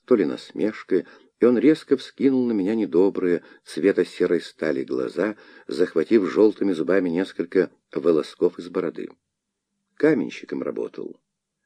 то ли насмешка, и он резко вскинул на меня недобрые, цвета серой стали глаза, захватив желтыми зубами несколько волосков из бороды. Каменщиком работал.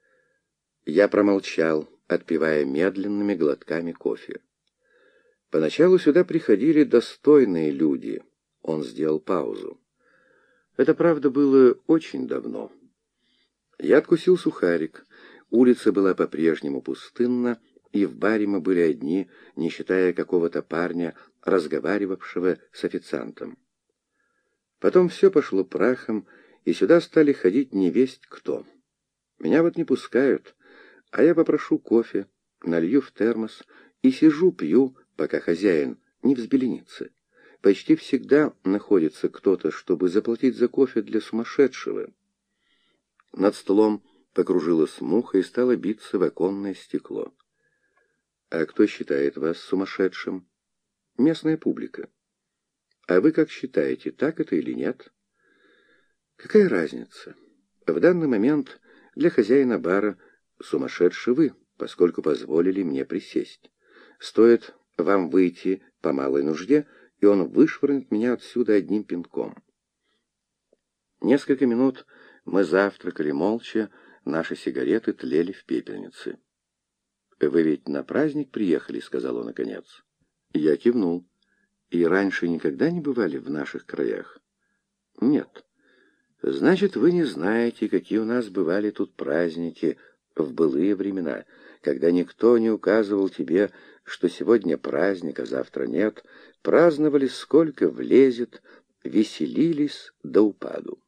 Я промолчал, отпивая медленными глотками кофе. Поначалу сюда приходили достойные люди. Он сделал паузу. Это, правда, было очень давно. Я откусил сухарик. Улица была по-прежнему пустынна, и в баре мы были одни, не считая какого-то парня, разговаривавшего с официантом. Потом все пошло прахом, и сюда стали ходить невесть кто. Меня вот не пускают, а я попрошу кофе, налью в термос и сижу, пью, пока хозяин не взбеленится. Почти всегда находится кто-то, чтобы заплатить за кофе для сумасшедшего. Над столом покружилась муха и стала биться в оконное стекло. А кто считает вас сумасшедшим? Местная публика. А вы как считаете, так это или нет? Какая разница? В данный момент для хозяина бара сумасшедший вы, поскольку позволили мне присесть. Стоит вам выйти по малой нужде, и он вышвырнет меня отсюда одним пинком. Несколько минут мы завтракали молча, наши сигареты тлели в пепельнице. «Вы ведь на праздник приехали», — сказал он наконец. Я кивнул. «И раньше никогда не бывали в наших краях?» «Нет». «Значит, вы не знаете, какие у нас бывали тут праздники в былые времена, когда никто не указывал тебе, что сегодня праздник, а завтра нет, праздновали сколько влезет, веселились до упаду».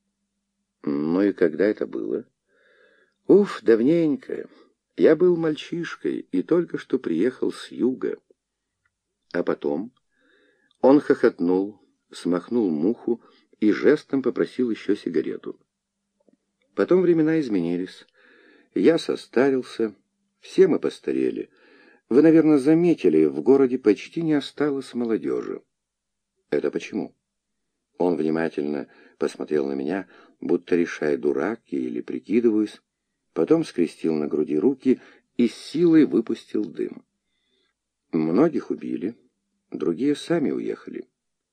«Ну и когда это было?» «Уф, давненько. Я был мальчишкой и только что приехал с юга». «А потом?» Он хохотнул, смахнул муху и жестом попросил еще сигарету. Потом времена изменились. Я состарился, все мы постарели. Вы, наверное, заметили, в городе почти не осталось молодежи. Это почему? Он внимательно посмотрел на меня, будто решая, дурак я или прикидываюсь, потом скрестил на груди руки и с силой выпустил дым. Многих убили, другие сами уехали.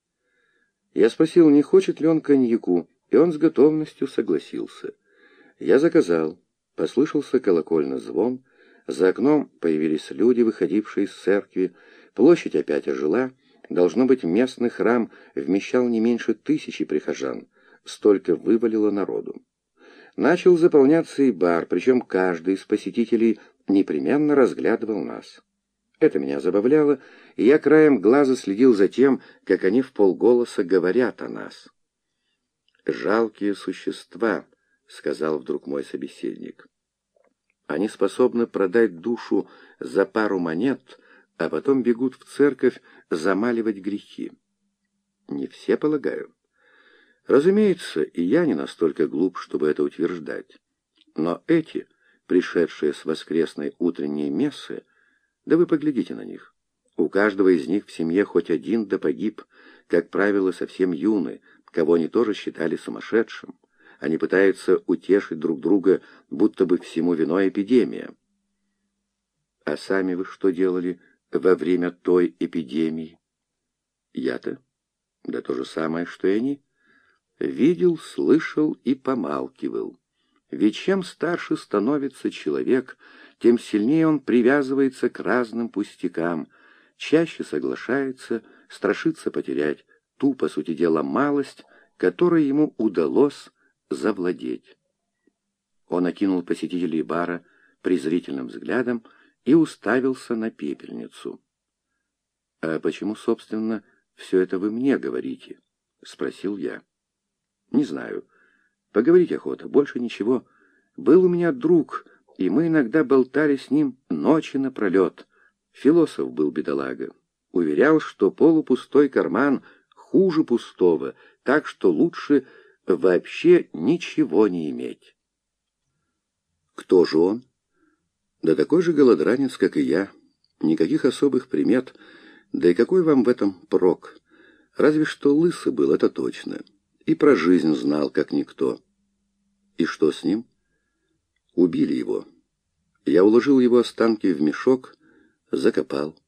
Я спросил, не хочет ли он коньяку, и он с готовностью согласился. Я заказал. Послышался колокольный звон. За окном появились люди, выходившие из церкви. Площадь опять ожила. Должно быть, местный храм вмещал не меньше 1000 прихожан. Столько вывалило народу. Начал заполняться и бар, причем каждый из посетителей непременно разглядывал нас. Это меня забавляло, и я краем глаза следил за тем, как они вполголоса говорят о нас. «Жалкие существа», — сказал вдруг мой собеседник. «Они способны продать душу за пару монет, а потом бегут в церковь замаливать грехи». Не все, полагаю. Разумеется, и я не настолько глуп, чтобы это утверждать. Но эти, пришедшие с воскресной утренней мессы, да вы поглядите на них. У каждого из них в семье хоть один да погиб, как правило, совсем юный, кого они тоже считали сумасшедшим. Они пытаются утешить друг друга, будто бы всему виной эпидемия. А сами вы что делали во время той эпидемии? Я-то? Да то же самое, что и они. Видел, слышал и помалкивал. Ведь чем старше становится человек, тем сильнее он привязывается к разным пустякам, чаще соглашается, страшится потерять ту, по сути дела, малость, которой ему удалось завладеть. Он окинул посетителей бара презрительным взглядом и уставился на пепельницу. «А почему, собственно, все это вы мне говорите?» — спросил я. «Не знаю. Поговорить охота, больше ничего. Был у меня друг, и мы иногда болтали с ним ночи напролет. Философ был бедолага. Уверял, что полупустой карман хуже пустого, так что лучше вообще ничего не иметь». «Кто же он?» «Да такой же голодранец, как и я. Никаких особых примет. Да и какой вам в этом прок? Разве что лысый был, это точно. И про жизнь знал, как никто». «И что с ним?» «Убили его. Я уложил его останки в мешок, закопал.